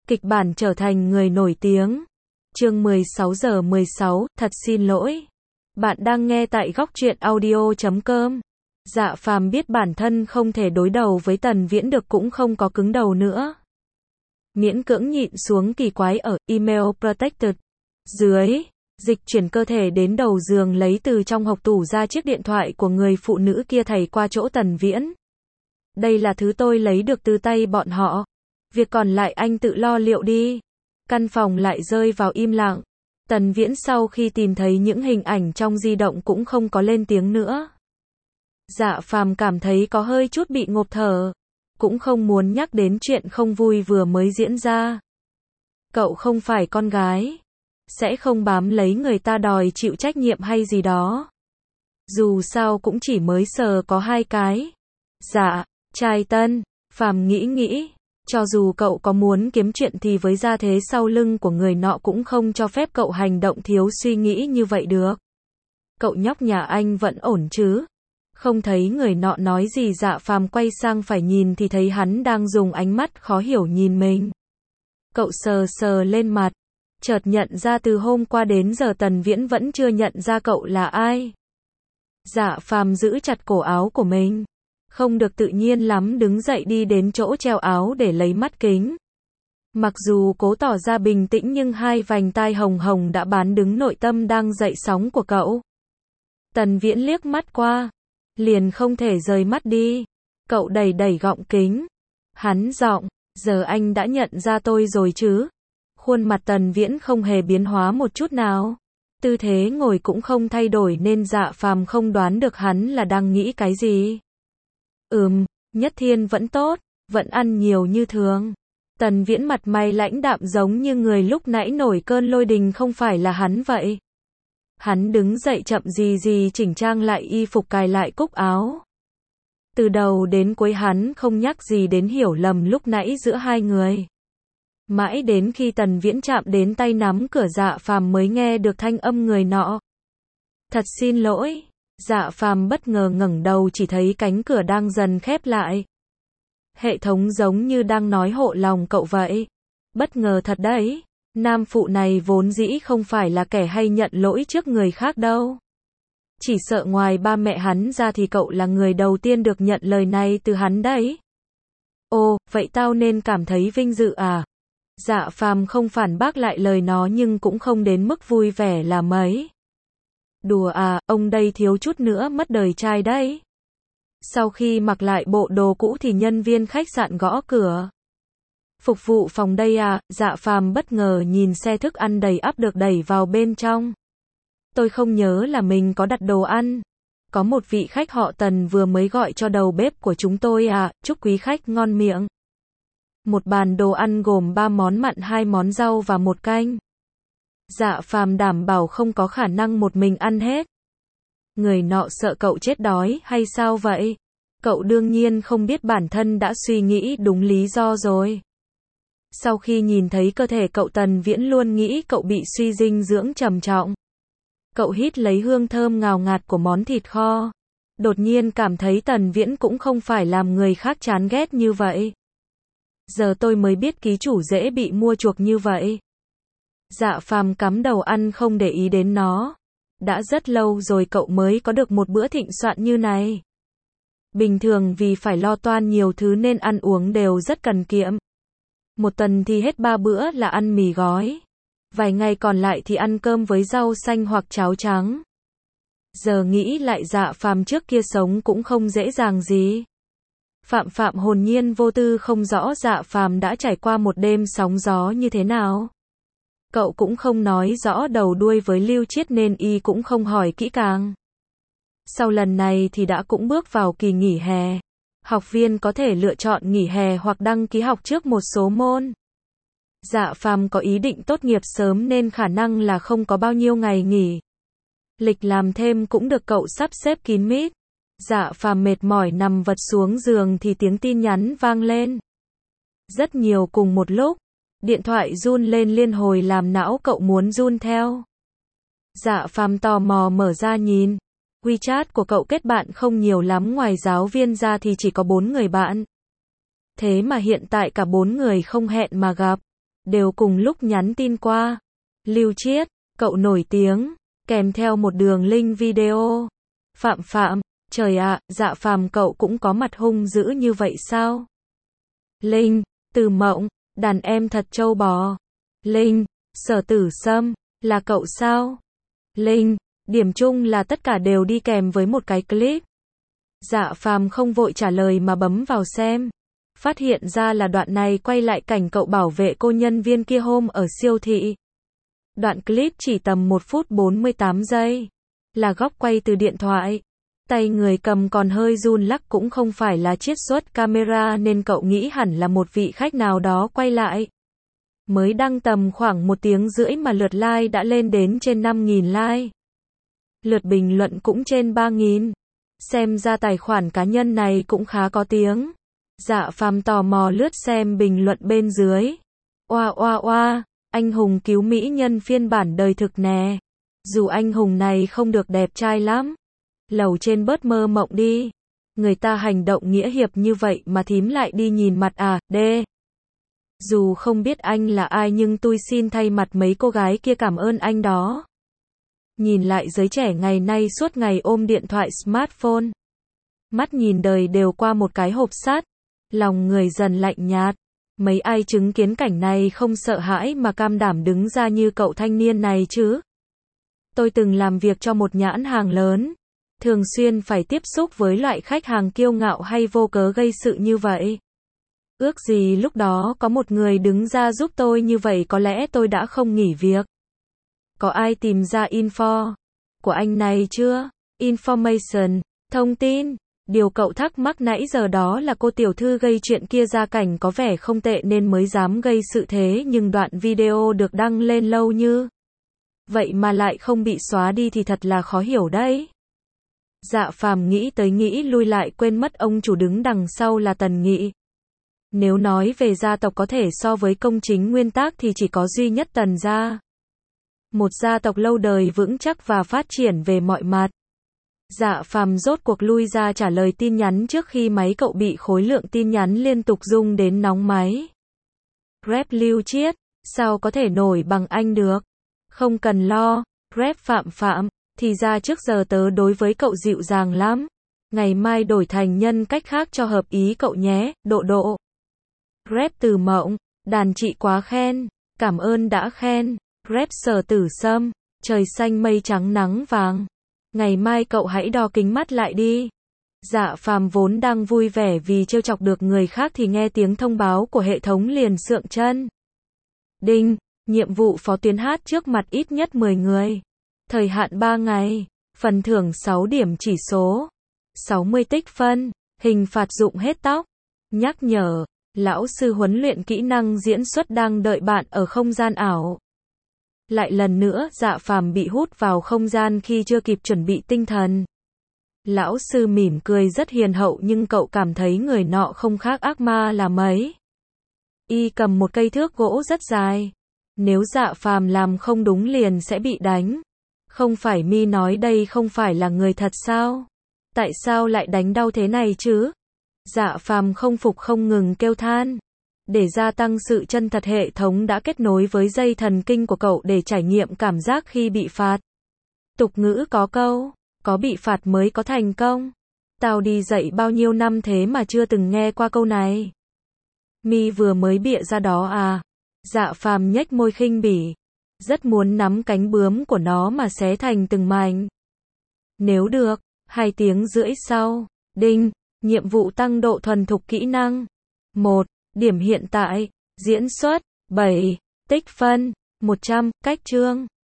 Kịch bản trở thành người nổi tiếng. Chương 16:16, thật xin lỗi. Bạn đang nghe tại góc truyện audio.com. Dạ Phàm biết bản thân không thể đối đầu với Tần Viễn được cũng không có cứng đầu nữa. Miễn cưỡng nhịn xuống kỳ quái ở email protected. Dưới, dịch chuyển cơ thể đến đầu giường lấy từ trong hộc tủ ra chiếc điện thoại của người phụ nữ kia thầy qua chỗ Tần Viễn. Đây là thứ tôi lấy được từ tay bọn họ. Việc còn lại anh tự lo liệu đi. Căn phòng lại rơi vào im lặng. Tần Viễn sau khi tìm thấy những hình ảnh trong di động cũng không có lên tiếng nữa. Dạ Phàm cảm thấy có hơi chút bị ngộp thở. Cũng không muốn nhắc đến chuyện không vui vừa mới diễn ra. Cậu không phải con gái. Sẽ không bám lấy người ta đòi chịu trách nhiệm hay gì đó. Dù sao cũng chỉ mới sờ có 2 cái. Dạ, trai tân. Phàm nghĩ. Cho dù cậu có muốn kiếm chuyện thì với gia thế sau lưng của người nọ cũng không cho phép cậu hành động thiếu suy nghĩ như vậy được. Cậu nhóc nhà anh vẫn ổn chứ? Không thấy người nọ nói gì. Dạ Phàm quay sang phải nhìn thì thấy hắn đang dùng ánh mắt khó hiểu nhìn mình. Cậu sờ lên mặt. Chợt nhận ra từ hôm qua đến giờ Tần Viễn vẫn chưa nhận ra cậu là ai. Dạ Phàm giữ chặt cổ áo của mình. Không được tự nhiên lắm đứng dậy đi đến chỗ treo áo để lấy mắt kính. Mặc dù cố tỏ ra bình tĩnh nhưng hai vành tai hồng hồng đã bán đứng nội tâm đang dậy sóng của cậu. Tần Viễn liếc mắt qua. Liền không thể rời mắt đi. Cậu đẩy gọng kính. Hắn giọng, giờ anh đã nhận ra tôi rồi chứ? Khuôn mặt Tần Viễn không hề biến hóa một chút nào. Tư thế ngồi cũng không thay đổi nên Dạ Phàm không đoán được hắn là đang nghĩ cái gì. Nhất Thiên vẫn tốt, vẫn ăn nhiều như thường. Tần Viễn mặt mày lãnh đạm giống như người lúc nãy nổi cơn lôi đình không phải là hắn vậy. Hắn đứng dậy chậm gì chỉnh trang lại y phục cài lại cúc áo. Từ đầu đến cuối hắn không nhắc gì đến hiểu lầm lúc nãy giữa hai người. Mãi đến khi Tần Viễn chạm đến tay nắm cửa Dạ Phàm mới nghe được thanh âm người nọ. Thật xin lỗi. Dạ Phàm bất ngờ ngẩng đầu chỉ thấy cánh cửa đang dần khép lại. Hệ thống giống như đang nói hộ lòng cậu vậy. Bất ngờ thật đấy. Nam phụ này vốn dĩ không phải là kẻ hay nhận lỗi trước người khác đâu. Chỉ sợ ngoài ba mẹ hắn ra thì cậu là người đầu tiên được nhận lời này từ hắn đấy. Ồ, vậy tao nên cảm thấy vinh dự à? Dạ Phàm không phản bác lại lời nó nhưng cũng không đến mức vui vẻ là mấy. Đùa à, ông đây thiếu chút nữa mất đời trai đấy. Sau khi mặc lại bộ đồ cũ thì nhân viên khách sạn gõ cửa. Phục vụ phòng đây à? Dạ Phàm bất ngờ nhìn xe thức ăn đầy ắp được đẩy vào bên trong. Tôi không nhớ là mình có đặt đồ ăn. Có một vị khách họ Tần vừa mới gọi cho đầu bếp của chúng tôi à, chúc quý khách ngon miệng. Một bàn đồ ăn gồm 3 món mặn, 2 món rau và 1 canh. Dạ Phàm đảm bảo không có khả năng một mình ăn hết. Người nọ sợ cậu chết đói hay sao vậy? Cậu đương nhiên không biết bản thân đã suy nghĩ đúng lý do rồi. Sau khi nhìn thấy cơ thể cậu Tần Viễn luôn nghĩ cậu bị suy dinh dưỡng trầm trọng. Cậu hít lấy hương thơm ngào ngạt của món thịt kho. Đột nhiên cảm thấy Tần Viễn cũng không phải làm người khác chán ghét như vậy. Giờ tôi mới biết ký chủ dễ bị mua chuộc như vậy. Dạ Phàm cắm đầu ăn không để ý đến nó. Đã rất lâu rồi cậu mới có được một bữa thịnh soạn như này. Bình thường vì phải lo toan nhiều thứ nên ăn uống đều rất cần kiệm. Một tuần thì hết 3 bữa là ăn mì gói. Vài ngày còn lại thì ăn cơm với rau xanh hoặc cháo trắng. Giờ nghĩ lại Dạ Phàm trước kia sống cũng không dễ dàng gì. Phạm hồn nhiên vô tư không rõ Dạ Phàm đã trải qua một đêm sóng gió như thế nào. Cậu cũng không nói rõ đầu đuôi với Lưu Chiết nên y cũng không hỏi kỹ càng. Sau lần này thì đã cũng bước vào kỳ nghỉ hè. Học viên có thể lựa chọn nghỉ hè hoặc đăng ký học trước một số môn. Dạ Phàm có ý định tốt nghiệp sớm nên khả năng là không có bao nhiêu ngày nghỉ. Lịch làm thêm cũng được cậu sắp xếp kín mít. Dạ Phàm mệt mỏi nằm vật xuống giường thì tiếng tin nhắn vang lên. Rất nhiều cùng một lúc. Điện thoại run lên liên hồi làm não cậu muốn run theo. Dạ Phàm tò mò mở ra nhìn. WeChat của cậu kết bạn không nhiều lắm, ngoài giáo viên ra thì chỉ có 4 người bạn. Thế mà hiện tại cả 4 người không hẹn mà gặp. đều cùng lúc nhắn tin qua. Lưu Chiết, cậu nổi tiếng, kèm theo một đường link video. Phạm Phạm, trời ạ, Dạ Phàm cậu cũng có mặt hung dữ như vậy sao? Linh, Từ Mộng, đàn em thật trâu bò. Linh, Sở Tử Sâm, là cậu sao? Linh, điểm chung là tất cả đều đi kèm với một cái clip. Dạ Phàm không vội trả lời mà bấm vào xem. Phát hiện ra là đoạn này quay lại cảnh cậu bảo vệ cô nhân viên kia hôm ở siêu thị. Đoạn clip chỉ tầm 1 phút 48 giây. Là góc quay từ điện thoại. Tay người cầm còn hơi run lắc cũng không phải là chiết xuất camera nên cậu nghĩ hẳn là một vị khách nào đó quay lại. Mới đăng tầm khoảng 1 tiếng rưỡi mà lượt like đã lên đến trên 5.000 like. Lượt bình luận cũng trên 3.000. Xem ra tài khoản cá nhân này cũng khá có tiếng. Dạ Phàm tò mò lướt xem bình luận bên dưới. Oa oa oa, anh hùng cứu mỹ nhân phiên bản đời thực nè. Dù anh hùng này không được đẹp trai lắm. Lầu trên bớt mơ mộng đi. Người ta hành động nghĩa hiệp như vậy mà thím lại đi nhìn mặt à, đê. Dù không biết anh là ai nhưng tôi xin thay mặt mấy cô gái kia cảm ơn anh đó. Nhìn lại giới trẻ ngày nay suốt ngày ôm điện thoại smartphone. Mắt nhìn đời đều qua một cái hộp sắt. Lòng người dần lạnh nhạt. Mấy ai chứng kiến cảnh này không sợ hãi mà cam đảm đứng ra như cậu thanh niên này chứ? Tôi từng làm việc cho một nhãn hàng lớn. Thường xuyên phải tiếp xúc với loại khách hàng kiêu ngạo hay vô cớ gây sự như vậy. Ước gì lúc đó có một người đứng ra giúp tôi như vậy có lẽ tôi đã không nghỉ việc. Có ai tìm ra info của anh này chưa? Information, thông tin. Điều cậu thắc mắc nãy giờ đó là cô tiểu thư gây chuyện kia gia cảnh có vẻ không tệ nên mới dám gây sự thế nhưng đoạn video được đăng lên lâu như vậy mà lại không bị xóa đi thì thật là khó hiểu đấy. Dạ Phàm nghĩ tới nghĩ lui lại quên mất ông chủ đứng đằng sau là Tần Nghị. Nếu nói về gia tộc có thể so với công chính nguyên tác thì chỉ có duy nhất Tần gia. Một gia tộc lâu đời vững chắc và phát triển về mọi mặt. Dạ Phàm rốt cuộc lui ra trả lời tin nhắn trước khi máy cậu bị khối lượng tin nhắn liên tục rung đến nóng máy. Rep Lưu Chiết, sao có thể nổi bằng anh được? Không cần lo, Rep Phạm Phạm, thì ra trước giờ tớ đối với cậu dịu dàng lắm. Ngày mai đổi thành nhân cách khác cho hợp ý cậu nhé, Độ Độ. Rep Từ Mộng, đàn chị quá khen, cảm ơn đã khen. Rep Sở Tử Sâm, trời xanh mây trắng nắng vàng. Ngày mai cậu hãy đo kính mắt lại đi. Dạ Phàm vốn đang vui vẻ vì trêu chọc được người khác thì nghe tiếng thông báo của hệ thống liền sượng chân. Đinh, nhiệm vụ phó tuyến hát trước mặt ít nhất 10 người. Thời hạn 3 ngày. Phần thưởng 6 điểm chỉ số. 60 tích phân. Hình phạt rụng hết tóc. Nhắc nhở, lão sư huấn luyện kỹ năng diễn xuất đang đợi bạn ở không gian ảo. Lại lần nữa, Dạ Phàm bị hút vào không gian khi chưa kịp chuẩn bị tinh thần. Lão sư mỉm cười rất hiền hậu nhưng cậu cảm thấy người nọ không khác ác ma là mấy. Y cầm một cây thước gỗ rất dài. Nếu Dạ Phàm làm không đúng liền sẽ bị đánh. Không phải mi nói đây không phải là người thật sao? Tại sao lại đánh đau thế này chứ? Dạ Phàm không phục không ngừng kêu than. Để gia tăng sự chân thật hệ thống đã kết nối với dây thần kinh của cậu để trải nghiệm cảm giác khi bị phạt. Tục ngữ có câu, có bị phạt mới có thành công. Tao đi dạy bao nhiêu năm thế mà chưa từng nghe qua câu này. Mi vừa mới bịa ra đó à? Dạ Phàm nhếch môi khinh bỉ. Rất muốn nắm cánh bướm của nó mà xé thành từng mảnh. Nếu được, 2 tiếng rưỡi sau. Đinh, nhiệm vụ tăng độ thuần thục kỹ năng. 1. Điểm hiện tại, diễn xuất, 7, tích phân, 100, cách chương.